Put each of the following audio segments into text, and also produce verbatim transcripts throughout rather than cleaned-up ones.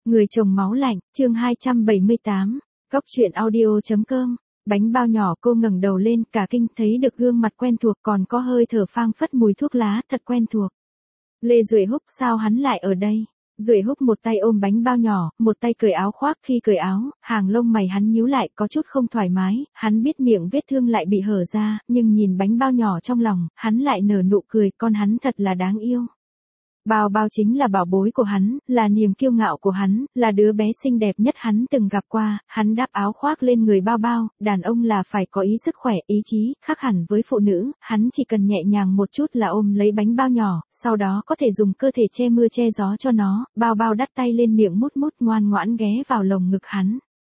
Người chồng máu lạnh, chương hai trăm bảy mươi tám, Cóc truyện audio.com. Bánh bao nhỏ, cô ngẩng đầu lên, cả kinh thấy được gương mặt quen thuộc, còn có hơi thở phang phất mùi thuốc lá, thật quen thuộc. Lê Duệ Húc, sao hắn lại ở đây? Duệ Húc một tay ôm bánh bao nhỏ, một tay cởi áo khoác, khi cởi áo, hàng lông mày hắn nhíu lại, có chút không thoải mái, hắn biết miệng vết thương lại bị hở ra, nhưng nhìn bánh bao nhỏ trong lòng, hắn lại nở nụ cười, con hắn thật là đáng yêu. Bao bao chính là bảo bối của hắn, là niềm kiêu ngạo của hắn, là đứa bé xinh đẹp nhất hắn từng gặp qua, hắn đáp áo khoác lên người bao bao, đàn ông là phải có ý sức khỏe, ý chí, khác hẳn với phụ nữ, hắn chỉ cần nhẹ nhàng một chút là ôm lấy bánh bao nhỏ, sau đó có thể dùng cơ thể che mưa che gió cho nó, bao bao đắt tay lên miệng mút mút ngoan ngoãn ghé vào lồng ngực hắn.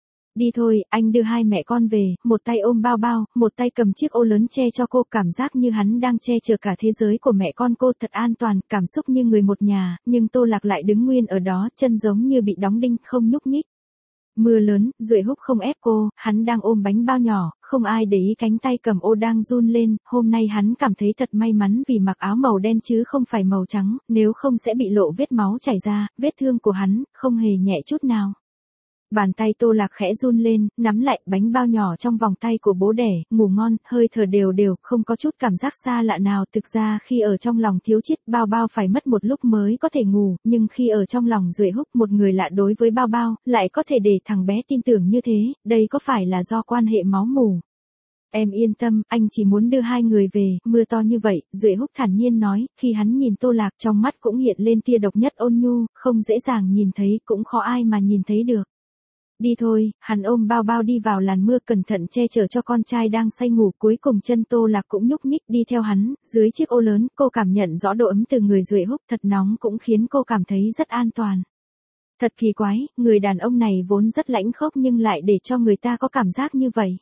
Đi thôi, anh đưa hai mẹ con về, một tay ôm bao bao, một tay cầm chiếc ô lớn che cho cô, cảm giác như hắn đang che chở cả thế giới của mẹ con cô, thật an toàn, cảm xúc như người một nhà, nhưng Tô Lạc lại đứng nguyên ở đó, chân giống như bị đóng đinh, không nhúc nhích. Mưa lớn, Duệ Húc không ép cô, hắn đang ôm bánh bao nhỏ, không ai để ý cánh tay cầm ô đang run lên, hôm nay hắn cảm thấy thật may mắn vì mặc áo màu đen chứ không phải màu trắng, nếu không sẽ bị lộ vết máu chảy ra, vết thương của hắn, không hề nhẹ chút nào. Bàn tay Tô Lạc khẽ run lên, nắm lại bánh bao nhỏ trong vòng tay của bố đẻ, ngủ ngon, hơi thở đều đều, không có chút cảm giác xa lạ nào. Thực ra khi ở trong lòng Thiếu Chiết, bao bao phải mất một lúc mới có thể ngủ, nhưng khi ở trong lòng Duệ Húc, một người lạ đối với bao bao, lại có thể để thằng bé tin tưởng như thế, đây có phải là do quan hệ máu mủ? Em yên tâm, anh chỉ muốn đưa hai người về, mưa to như vậy, Duệ Húc thản nhiên nói, khi hắn nhìn Tô Lạc trong mắt cũng hiện lên tia độc nhất ôn nhu, không dễ dàng nhìn thấy, cũng khó ai mà nhìn thấy được. Đi thôi, hắn ôm bao bao đi vào làn mưa, cẩn thận che chở cho con trai đang say ngủ, cuối cùng chân Tô Lạc cũng nhúc nhích đi theo hắn, dưới chiếc ô lớn, cô cảm nhận rõ độ ấm từ người Duệ Húc, thật nóng cũng khiến cô cảm thấy rất an toàn. Thật kỳ quái, người đàn ông này vốn rất lãnh khốc nhưng lại để cho người ta có cảm giác như vậy.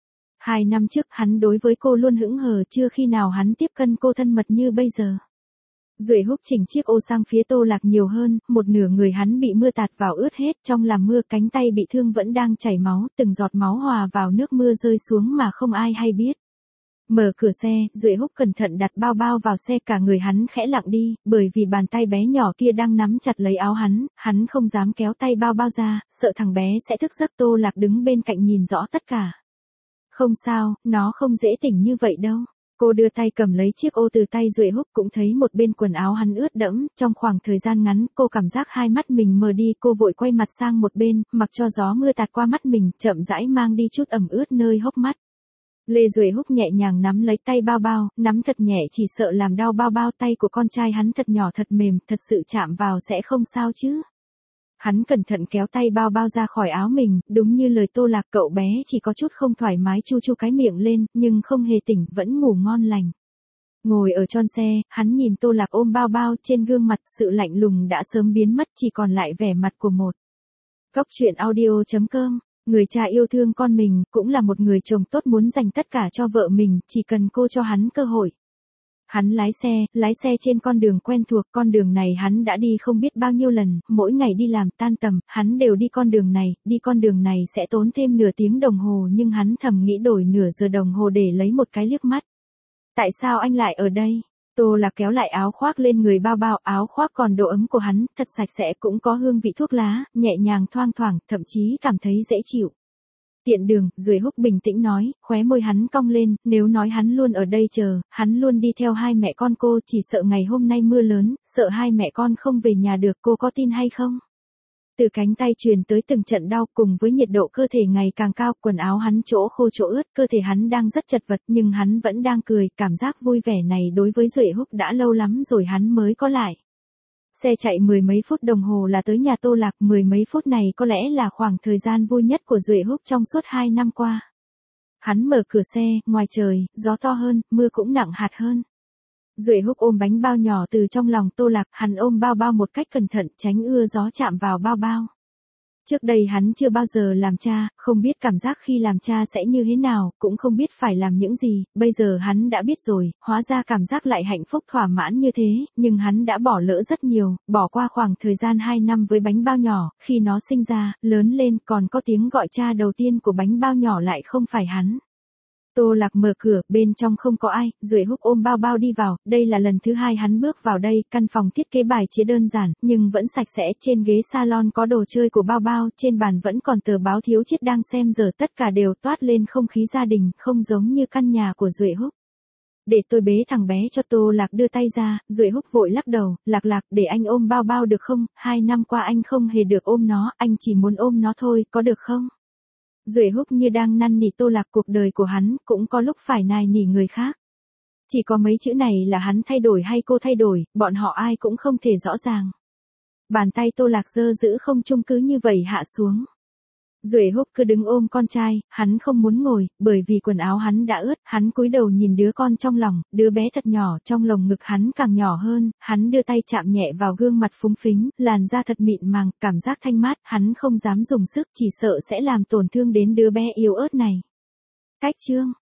Hai năm trước hắn đối với cô luôn hững hờ, chưa khi nào hắn tiếp cận cô thân mật như bây giờ. Duệ Húc chỉnh chiếc ô sang phía Tô Lạc nhiều hơn, một nửa người hắn bị mưa tạt vào ướt hết, trong làn mưa cánh tay bị thương vẫn đang chảy máu, từng giọt máu hòa vào nước mưa rơi xuống mà không ai hay biết. Mở cửa xe, Duệ Húc cẩn thận đặt bao bao vào xe, cả người hắn khẽ lặng đi, bởi vì bàn tay bé nhỏ kia đang nắm chặt lấy áo hắn, hắn không dám kéo tay bao bao ra, sợ thằng bé sẽ thức giấc. Tô Lạc đứng bên cạnh nhìn rõ tất cả. Không sao, nó không dễ tỉnh như vậy đâu. Cô đưa tay cầm lấy chiếc ô từ tay Duệ Húc, cũng thấy một bên quần áo hắn ướt đẫm, trong khoảng thời gian ngắn, cô cảm giác hai mắt mình mờ đi, cô vội quay mặt sang một bên, mặc cho gió mưa tạt qua mắt mình, chậm rãi mang đi chút ẩm ướt nơi hốc mắt. Lê Duệ Húc nhẹ nhàng nắm lấy tay bao bao, nắm thật nhẹ chỉ sợ làm đau bao bao, tay của con trai hắn thật nhỏ thật mềm, thật sự chạm vào sẽ không sao chứ. Hắn cẩn thận kéo tay bao bao ra khỏi áo mình, đúng như lời Tô Lạc, cậu bé chỉ có chút không thoải mái, chu chu cái miệng lên, nhưng không hề tỉnh, vẫn ngủ ngon lành. Ngồi ở tròn xe, hắn nhìn Tô Lạc ôm bao bao, trên gương mặt sự lạnh lùng đã sớm biến mất, chỉ còn lại vẻ mặt của một Cóc truyện audio.com. Người cha yêu thương con mình, cũng là một người chồng tốt, muốn dành tất cả cho vợ mình, chỉ cần cô cho hắn cơ hội. Hắn lái xe, lái xe trên con đường quen thuộc, con đường này hắn đã đi không biết bao nhiêu lần, mỗi ngày đi làm tan tầm, hắn đều đi con đường này, đi con đường này sẽ tốn thêm nửa tiếng đồng hồ, nhưng hắn thầm nghĩ đổi nửa giờ đồng hồ để lấy một cái liếc mắt. Tại sao anh lại ở đây? Tô Lạc kéo lại áo khoác lên người bao bao, áo khoác còn độ ấm của hắn, thật sạch sẽ, cũng có hương vị thuốc lá, nhẹ nhàng thoang thoảng, thậm chí cảm thấy dễ chịu. Tiện đường, Duệ Húc bình tĩnh nói, khóe môi hắn cong lên, nếu nói hắn luôn ở đây chờ, hắn luôn đi theo hai mẹ con cô, chỉ sợ ngày hôm nay mưa lớn, sợ hai mẹ con không về nhà được, cô có tin hay không? Từ cánh tay truyền tới từng trận đau, cùng với nhiệt độ cơ thể ngày càng cao, quần áo hắn chỗ khô chỗ ướt, cơ thể hắn đang rất chật vật, nhưng hắn vẫn đang cười, cảm giác vui vẻ này đối với Duệ Húc đã lâu lắm rồi hắn mới có lại. Xe chạy mười mấy phút đồng hồ là tới nhà Tô Lạc, mười mấy phút này có lẽ là khoảng thời gian vui nhất của Duệ Húc trong suốt hai năm qua. Hắn mở cửa xe, ngoài trời, gió to hơn, mưa cũng nặng hạt hơn. Duệ Húc ôm bánh bao nhỏ từ trong lòng Tô Lạc, hắn ôm bao bao một cách cẩn thận, tránh ưa gió chạm vào bao bao. Trước đây hắn chưa bao giờ làm cha, không biết cảm giác khi làm cha sẽ như thế nào, cũng không biết phải làm những gì, bây giờ hắn đã biết rồi, hóa ra cảm giác lại hạnh phúc thỏa mãn như thế, nhưng hắn đã bỏ lỡ rất nhiều, bỏ qua khoảng thời gian hai năm với bánh bao nhỏ, khi nó sinh ra, lớn lên, còn có tiếng gọi cha đầu tiên của bánh bao nhỏ lại không phải hắn. Tô Lạc mở cửa, bên trong không có ai, Duệ Húc ôm bao bao đi vào, đây là lần thứ hai hắn bước vào đây, căn phòng thiết kế bài chế đơn giản, nhưng vẫn sạch sẽ, trên ghế salon có đồ chơi của bao bao, trên bàn vẫn còn tờ báo Thiếu Chiết đang xem giờ, tất cả đều toát lên không khí gia đình, không giống như căn nhà của Duệ Húc. Để tôi bế thằng bé cho. Tô Lạc đưa tay ra, Duệ Húc vội lắc đầu, Lạc Lạc, để anh ôm bao bao được không, hai năm qua anh không hề được ôm nó, anh chỉ muốn ôm nó thôi, có được không? Duệ Húc như đang năn nỉ Tô Lạc, cuộc đời của hắn cũng có lúc phải nài nỉ người khác. Chỉ có mấy chữ này là hắn thay đổi hay cô thay đổi, bọn họ ai cũng không thể rõ ràng. Bàn tay Tô Lạc giơ giữ không trung cứ như vậy hạ xuống. Duệ Húc cứ đứng ôm con trai, hắn không muốn ngồi, bởi vì quần áo hắn đã ướt, hắn cúi đầu nhìn đứa con trong lòng, đứa bé thật nhỏ, trong lồng ngực hắn càng nhỏ hơn, hắn đưa tay chạm nhẹ vào gương mặt phúng phính, làn da thật mịn màng, cảm giác thanh mát, hắn không dám dùng sức, chỉ sợ sẽ làm tổn thương đến đứa bé yếu ớt này. Cách chương